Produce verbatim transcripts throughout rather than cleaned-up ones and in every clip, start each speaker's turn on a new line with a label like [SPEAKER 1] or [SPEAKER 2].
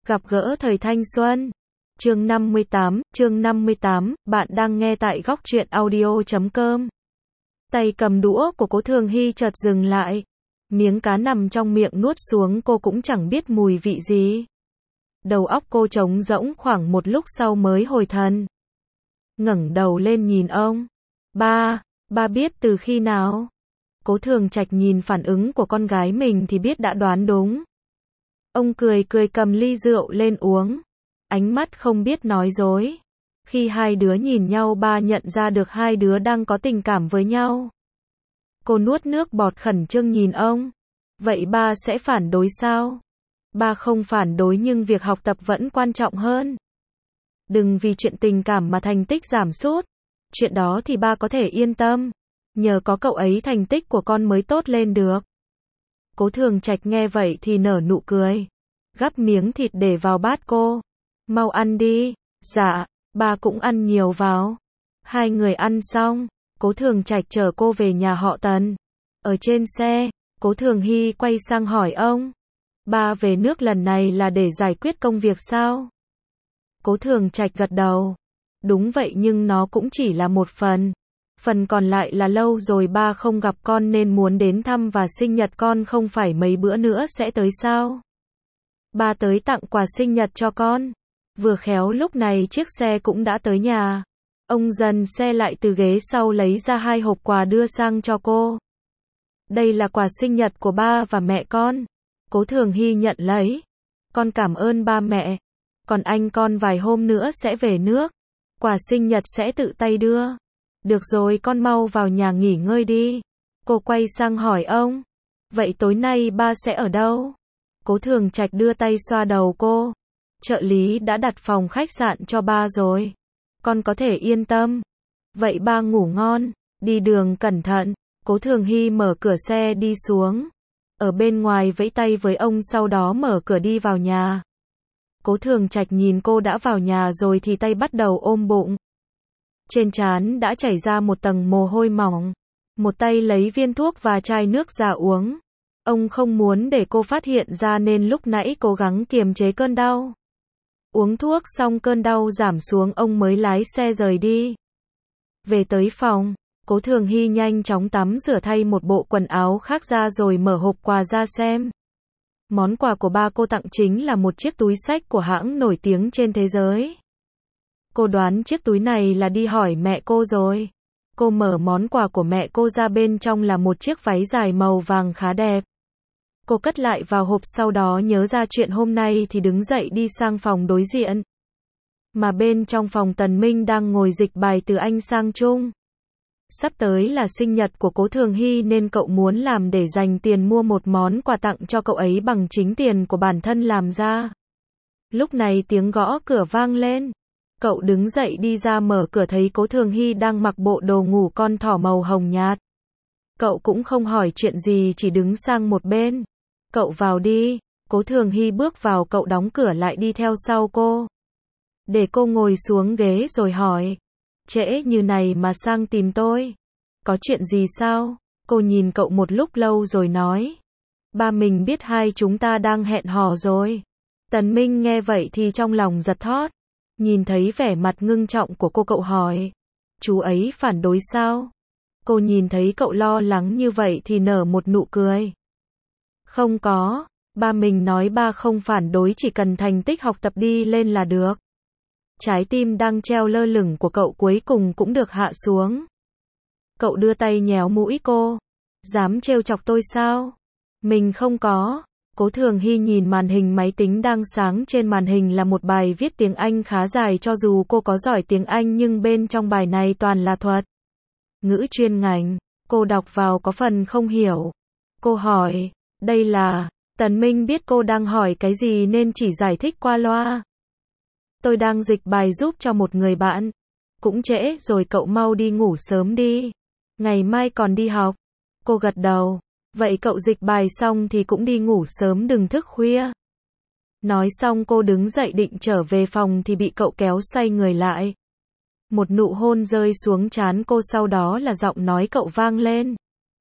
[SPEAKER 1] Gặp gỡ thời thanh xuân. Chương năm mươi tám, chương năm mươi tám, bạn đang nghe tại góc truyện audio chấm com. Tay cầm đũa của Cố Thường Hy chợt dừng lại. Miếng cá nằm trong miệng nuốt xuống cô cũng chẳng biết mùi vị gì. Đầu óc cô trống rỗng khoảng một lúc sau mới hồi thần. Ngẩng đầu lên nhìn ông. Ba, ba biết từ khi nào? Cố Thường Trạch nhìn phản ứng của con gái mình thì biết đã đoán đúng. Ông cười cười cầm ly rượu lên uống. Ánh mắt không biết nói dối. Khi hai đứa nhìn nhau ba nhận ra được hai đứa đang có tình cảm với nhau. Cô nuốt nước bọt khẩn trương nhìn ông. Vậy ba sẽ phản đối sao? Ba không phản đối nhưng việc học tập vẫn quan trọng hơn. Đừng vì chuyện tình cảm mà thành tích giảm sút. Chuyện đó thì ba có thể yên tâm. Nhờ có cậu ấy thành tích của con mới tốt lên được. Cố Thường Trạch nghe vậy thì nở nụ cười. Gắp miếng thịt để vào bát cô. Mau ăn đi. Dạ, ba cũng ăn nhiều vào. Hai người ăn xong, Cố Thường Trạch chở cô về nhà họ Tần. Ở trên xe, Cố Thường Hy quay sang hỏi ông. Ba về nước lần này là để giải quyết công việc sao? Cố Thường Trạch gật đầu. Đúng vậy nhưng nó cũng chỉ là một phần. Phần còn lại là lâu rồi ba không gặp con nên muốn đến thăm và sinh nhật con không phải mấy bữa nữa sẽ tới sao? Ba tới tặng quà sinh nhật cho con. Vừa khéo lúc này chiếc xe cũng đã tới nhà. Ông dần xe lại từ ghế sau lấy ra hai hộp quà đưa sang cho cô. Đây là quà sinh nhật của ba và mẹ con. Cố Thường Hy nhận lấy. Con cảm ơn ba mẹ. Còn anh con vài hôm nữa sẽ về nước. Quà sinh nhật sẽ tự tay đưa. Được rồi con mau vào nhà nghỉ ngơi đi. Cô quay sang hỏi ông. Vậy tối nay ba sẽ ở đâu? Cố Thường Trạch đưa tay xoa đầu cô. Trợ lý đã đặt phòng khách sạn cho ba rồi. Con có thể yên tâm. Vậy ba ngủ ngon. Đi đường cẩn thận. Cố Thường Hy mở cửa xe đi xuống. Ở bên ngoài vẫy tay với ông sau đó mở cửa đi vào nhà. Cố Thường Trạch nhìn cô đã vào nhà rồi thì tay bắt đầu ôm bụng. Trên trán đã chảy ra một tầng mồ hôi mỏng. Một tay lấy viên thuốc và chai nước ra uống. Ông không muốn để cô phát hiện ra nên lúc nãy cố gắng kiềm chế cơn đau. Uống thuốc xong cơn đau giảm xuống ông mới lái xe rời đi. Về tới phòng, Cố Thường Hy nhanh chóng tắm rửa thay một bộ quần áo khác ra rồi mở hộp quà ra xem. Món quà của ba cô tặng chính là một chiếc túi xách của hãng nổi tiếng trên thế giới. Cô đoán chiếc túi này là đi hỏi mẹ cô rồi. Cô mở món quà của mẹ cô ra bên trong là một chiếc váy dài màu vàng khá đẹp. Cô cất lại vào hộp sau đó nhớ ra chuyện hôm nay thì đứng dậy đi sang phòng đối diện. Mà bên trong phòng Tần Minh đang ngồi dịch bài từ Anh sang Trung. Sắp tới là sinh nhật của Cố Thường Hy nên cậu muốn làm để dành tiền mua một món quà tặng cho cậu ấy bằng chính tiền của bản thân làm ra. Lúc này tiếng gõ cửa vang lên. Cậu đứng dậy đi ra mở cửa thấy Cố Thường Hy đang mặc bộ đồ ngủ con thỏ màu hồng nhạt. Cậu cũng không hỏi chuyện gì chỉ đứng sang một bên. Cậu vào đi. Cố Thường Hy bước vào cậu đóng cửa lại đi theo sau cô. Để cô ngồi xuống ghế rồi hỏi. Trễ như này mà sang tìm tôi. Có chuyện gì sao? Cô nhìn cậu một lúc lâu rồi nói. Ba mình biết hai chúng ta đang hẹn hò rồi. Tần Minh nghe vậy thì trong lòng giật thót. Nhìn thấy vẻ mặt ngưng trọng của cô cậu hỏi. Chú ấy phản đối sao? Cô nhìn thấy cậu lo lắng như vậy thì nở một nụ cười. Không có, ba mình nói ba không phản đối chỉ cần thành tích học tập đi lên là được. Trái tim đang treo lơ lửng của cậu cuối cùng cũng được hạ xuống. Cậu đưa tay nhéo mũi cô. Dám trêu chọc tôi sao? Mình không có. Cố Thường Hy nhìn màn hình máy tính đang sáng trên màn hình là một bài viết tiếng Anh khá dài cho dù cô có giỏi tiếng Anh nhưng bên trong bài này toàn là thuật ngữ chuyên ngành. Cô đọc vào có phần không hiểu. Cô hỏi, đây là... Tần Minh biết cô đang hỏi cái gì nên chỉ giải thích qua loa. Tôi đang dịch bài giúp cho một người bạn. Cũng trễ rồi cậu mau đi ngủ sớm đi. Ngày mai còn đi học. Cô gật đầu. Vậy cậu dịch bài xong thì cũng đi ngủ sớm đừng thức khuya. Nói xong cô đứng dậy định trở về phòng thì bị cậu kéo xoay người lại. Một nụ hôn rơi xuống trán cô sau đó là giọng nói cậu vang lên.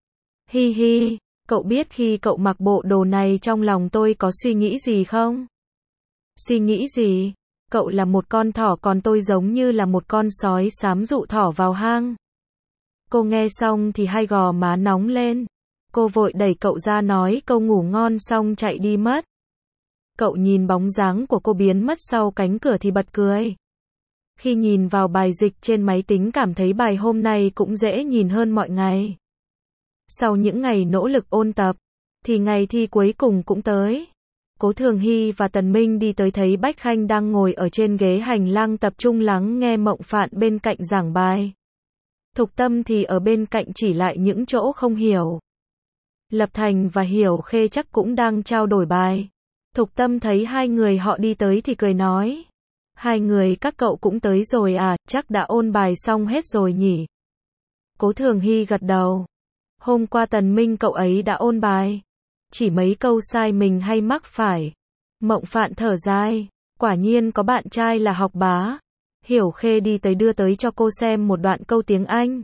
[SPEAKER 1] Hi hi, cậu biết khi cậu mặc bộ đồ này trong lòng tôi có suy nghĩ gì không? Suy nghĩ gì? Cậu là một con thỏ còn tôi giống như là một con sói xám dụ thỏ vào hang. Cô nghe xong thì hai gò má nóng lên. Cô vội đẩy cậu ra nói câu ngủ ngon xong chạy đi mất. Cậu nhìn bóng dáng của cô biến mất sau cánh cửa thì bật cười. Khi nhìn vào bài dịch trên máy tính cảm thấy bài hôm nay cũng dễ nhìn hơn mọi ngày. Sau những ngày nỗ lực ôn tập, thì ngày thi cuối cùng cũng tới. Cố Thường Hy và Tần Minh đi tới thấy Bách Khanh đang ngồi ở trên ghế hành lang tập trung lắng nghe Mộng Phạn bên cạnh giảng bài. Thục Tâm thì ở bên cạnh chỉ lại những chỗ không hiểu. Lập Thành và Hiểu Khê chắc cũng đang trao đổi bài. Thục Tâm thấy hai người họ đi tới thì cười nói. Hai người các cậu cũng tới rồi à, chắc đã ôn bài xong hết rồi nhỉ? Cố Thường Hy gật đầu. Hôm qua Tần Minh cậu ấy đã ôn bài. Chỉ mấy câu sai mình hay mắc phải. Mộng Phạn thở dài. Quả nhiên có bạn trai là học bá. Hiểu Khê đi tới đưa tới cho cô xem một đoạn câu tiếng Anh.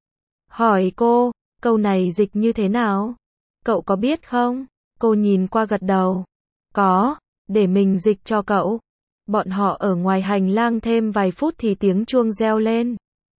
[SPEAKER 1] Hỏi cô, câu này dịch như thế nào? Cậu có biết không? Cô nhìn qua gật đầu. Có, để mình dịch cho cậu. Bọn họ ở ngoài hành lang thêm vài phút thì tiếng chuông reo lên.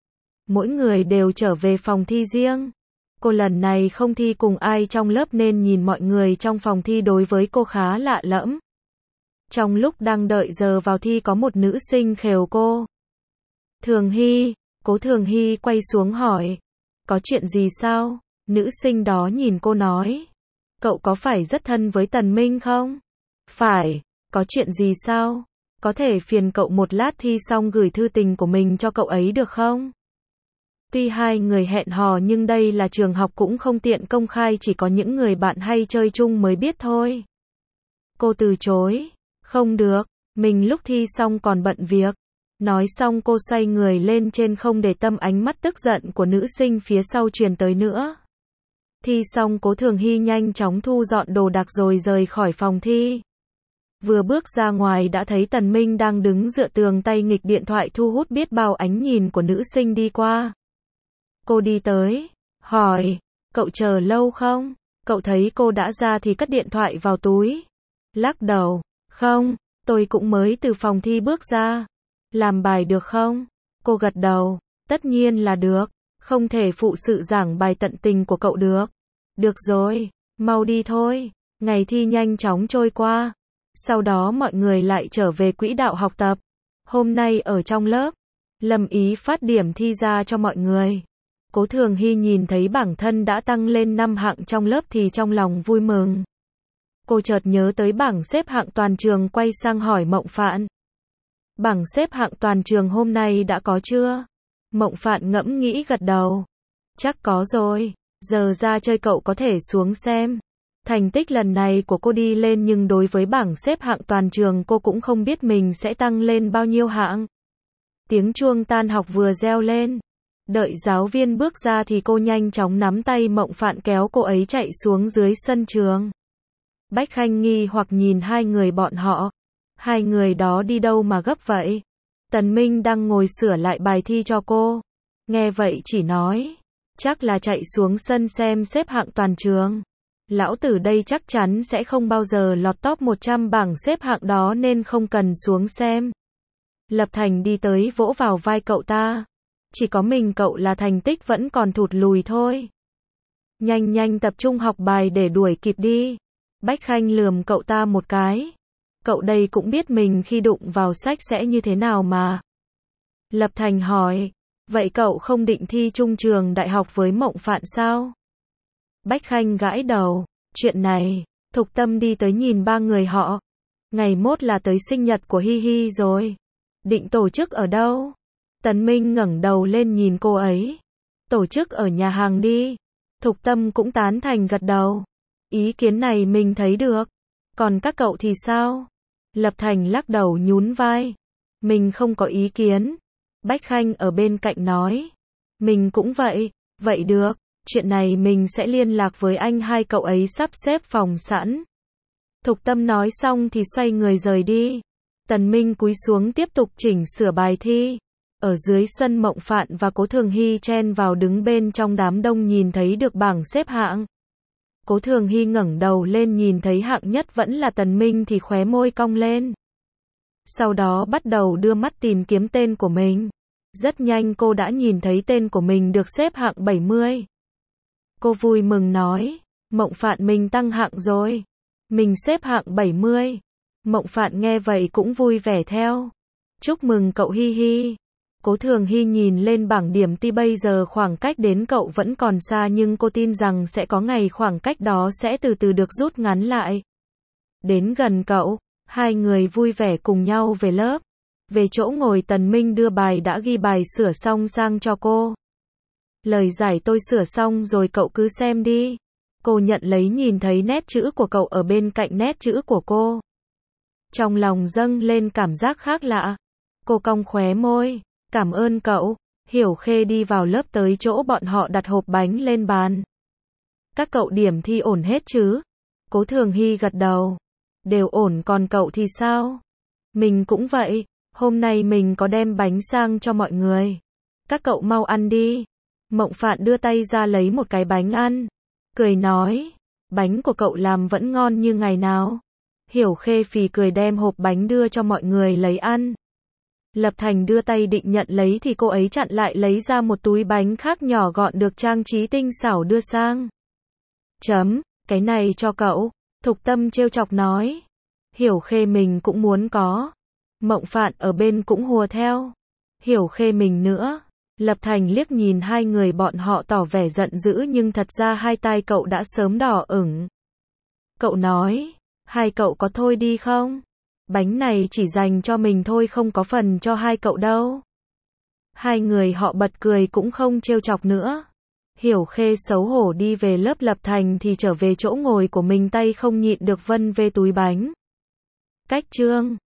[SPEAKER 1] Mỗi người đều trở về phòng thi riêng. Cô lần này không thi cùng ai trong lớp nên nhìn mọi người trong phòng thi đối với cô khá lạ lẫm. Trong lúc đang đợi giờ vào thi có một nữ sinh khều cô. Thường Hy, Cố Thường Hy quay xuống hỏi. Có chuyện gì sao? Nữ sinh đó nhìn cô nói. Cậu có phải rất thân với Tần Minh không? Phải, có chuyện gì sao? Có thể phiền cậu một lát thi xong gửi thư tình của mình cho cậu ấy được không? Tuy hai người hẹn hò nhưng đây là trường học cũng không tiện công khai, chỉ có những người bạn hay chơi chung mới biết thôi. Cô từ chối. Không được, mình lúc thi xong còn bận việc. Nói xong cô xoay người lên trên không để tâm ánh mắt tức giận của nữ sinh phía sau truyền tới nữa. Thi xong Cố Thường Hy nhanh chóng thu dọn đồ đạc rồi rời khỏi phòng thi. Vừa bước ra ngoài đã thấy Tần Minh đang đứng dựa tường tay nghịch điện thoại thu hút biết bao ánh nhìn của nữ sinh đi qua. Cô đi tới, hỏi, cậu chờ lâu không? Cậu thấy cô đã ra thì cất điện thoại vào túi. Lắc đầu, không, tôi cũng mới từ phòng thi bước ra. Làm bài được không? Cô gật đầu, tất nhiên là được, không thể phụ sự giảng bài tận tình của cậu được. Được rồi, mau đi thôi. Ngày thi nhanh chóng trôi qua. Sau đó mọi người lại trở về quỹ đạo học tập. Hôm nay ở trong lớp, Lâm Ý phát điểm thi ra cho mọi người. Cố Thường Hy nhìn thấy bản thân đã tăng lên năm hạng trong lớp thì trong lòng vui mừng. Cô chợt nhớ tới bảng xếp hạng toàn trường quay sang hỏi Mộng Phạn. Bảng xếp hạng toàn trường hôm nay đã có chưa? Mộng Phạn ngẫm nghĩ gật đầu. Chắc có rồi, giờ ra chơi cậu có thể xuống xem. Thành tích lần này của cô đi lên nhưng đối với bảng xếp hạng toàn trường cô cũng không biết mình sẽ tăng lên bao nhiêu hạng. Tiếng chuông tan học vừa reo lên. Đợi giáo viên bước ra thì cô nhanh chóng nắm tay Mộng Phạn kéo cô ấy chạy xuống dưới sân trường. Bách Khanh nghi hoặc nhìn hai người bọn họ. Hai người đó đi đâu mà gấp vậy? Tần Minh đang ngồi sửa lại bài thi cho cô. Nghe vậy chỉ nói. Chắc là chạy xuống sân xem xếp hạng toàn trường. Lão tử đây chắc chắn sẽ không bao giờ lọt top một trăm bảng xếp hạng đó nên không cần xuống xem. Lập Thành đi tới vỗ vào vai cậu ta. Chỉ có mình cậu là thành tích vẫn còn thụt lùi thôi. Nhanh nhanh tập trung học bài để đuổi kịp đi. Bách Khanh lườm cậu ta một cái. Cậu đây cũng biết mình khi đụng vào sách sẽ như thế nào mà. Lập Thành hỏi. Vậy cậu không định thi chung trường đại học với Mộng Phạn sao? Bách Khanh gãi đầu. Chuyện này, Thục Tâm đi tới nhìn ba người họ. Ngày mốt là tới sinh nhật của Hi Hi rồi. Định tổ chức ở đâu? Tần Minh ngẩng đầu lên nhìn cô ấy. Tổ chức ở nhà hàng đi. Thục Tâm cũng tán thành gật đầu. Ý kiến này mình thấy được. Còn các cậu thì sao? Lập Thành lắc đầu nhún vai. Mình không có ý kiến. Bách Khanh ở bên cạnh nói. Mình cũng vậy. Vậy được. Chuyện này mình sẽ liên lạc với anh hai cậu ấy sắp xếp phòng sẵn. Thục Tâm nói xong thì xoay người rời đi. Tần Minh cúi xuống tiếp tục chỉnh sửa bài thi. Ở dưới sân Mộng Phạn và Cố Thường Hy chen vào đứng bên trong đám đông nhìn thấy được bảng xếp hạng. Cố Thường Hy ngẩng đầu lên nhìn thấy hạng nhất vẫn là Tần Minh thì khóe môi cong lên. sau đó bắt đầu đưa mắt tìm kiếm tên của mình. Rất nhanh cô đã nhìn thấy tên của mình được xếp hạng bảy mươi. Cô vui mừng nói, Mộng Phạn mình tăng hạng rồi. Mình xếp hạng bảy mươi. Mộng Phạn nghe vậy cũng vui vẻ theo. Chúc mừng cậu Hi Hi. Cố Thường Hy nhìn lên bảng điểm tuy bây giờ khoảng cách đến cậu vẫn còn xa nhưng cô tin rằng sẽ có ngày khoảng cách đó sẽ từ từ được rút ngắn lại. Đến gần cậu, hai người vui vẻ cùng nhau về lớp. Về chỗ ngồi Tần Minh đưa bài đã ghi bài sửa xong sang cho cô. Lời giải tôi sửa xong rồi cậu cứ xem đi. Cô nhận lấy nhìn thấy nét chữ của cậu ở bên cạnh nét chữ của cô. Trong lòng dâng lên cảm giác khác lạ. Cô cong khóe môi. Cảm ơn cậu. Hiểu Khê đi vào lớp tới chỗ bọn họ đặt hộp bánh lên bàn. Các cậu điểm thi ổn hết chứ? Cố Thường Hy gật đầu. Đều ổn, còn cậu thì sao? Mình cũng vậy. Hôm nay mình có đem bánh sang cho mọi người. Các cậu mau ăn đi. Mộng Phạn đưa tay ra lấy một cái bánh ăn. Cười nói. Bánh của cậu làm vẫn ngon như ngày nào. Hiểu Khê phì cười đem hộp bánh đưa cho mọi người lấy ăn. Lập Thành đưa tay định nhận lấy thì cô ấy chặn lại, lấy ra một túi bánh khác nhỏ gọn được trang trí tinh xảo đưa sang. Chấm, cái này cho cậu. Thục Tâm trêu chọc nói. Hiểu Khê mình cũng muốn có. Mộng Phạn ở bên cũng hùa theo. Hiểu Khê mình nữa. Lập Thành liếc nhìn hai người bọn họ tỏ vẻ giận dữ nhưng thật ra hai tai cậu đã sớm đỏ ửng. Cậu nói, hai cậu có thôi đi không? Bánh này chỉ dành cho mình thôi, không có phần cho hai cậu đâu. Hai người họ bật cười cũng không trêu chọc nữa. Hiểu Khê xấu hổ đi về lớp. Lập Thành thì trở về chỗ ngồi của mình, tay không nhịn được vân về túi bánh. Cách chương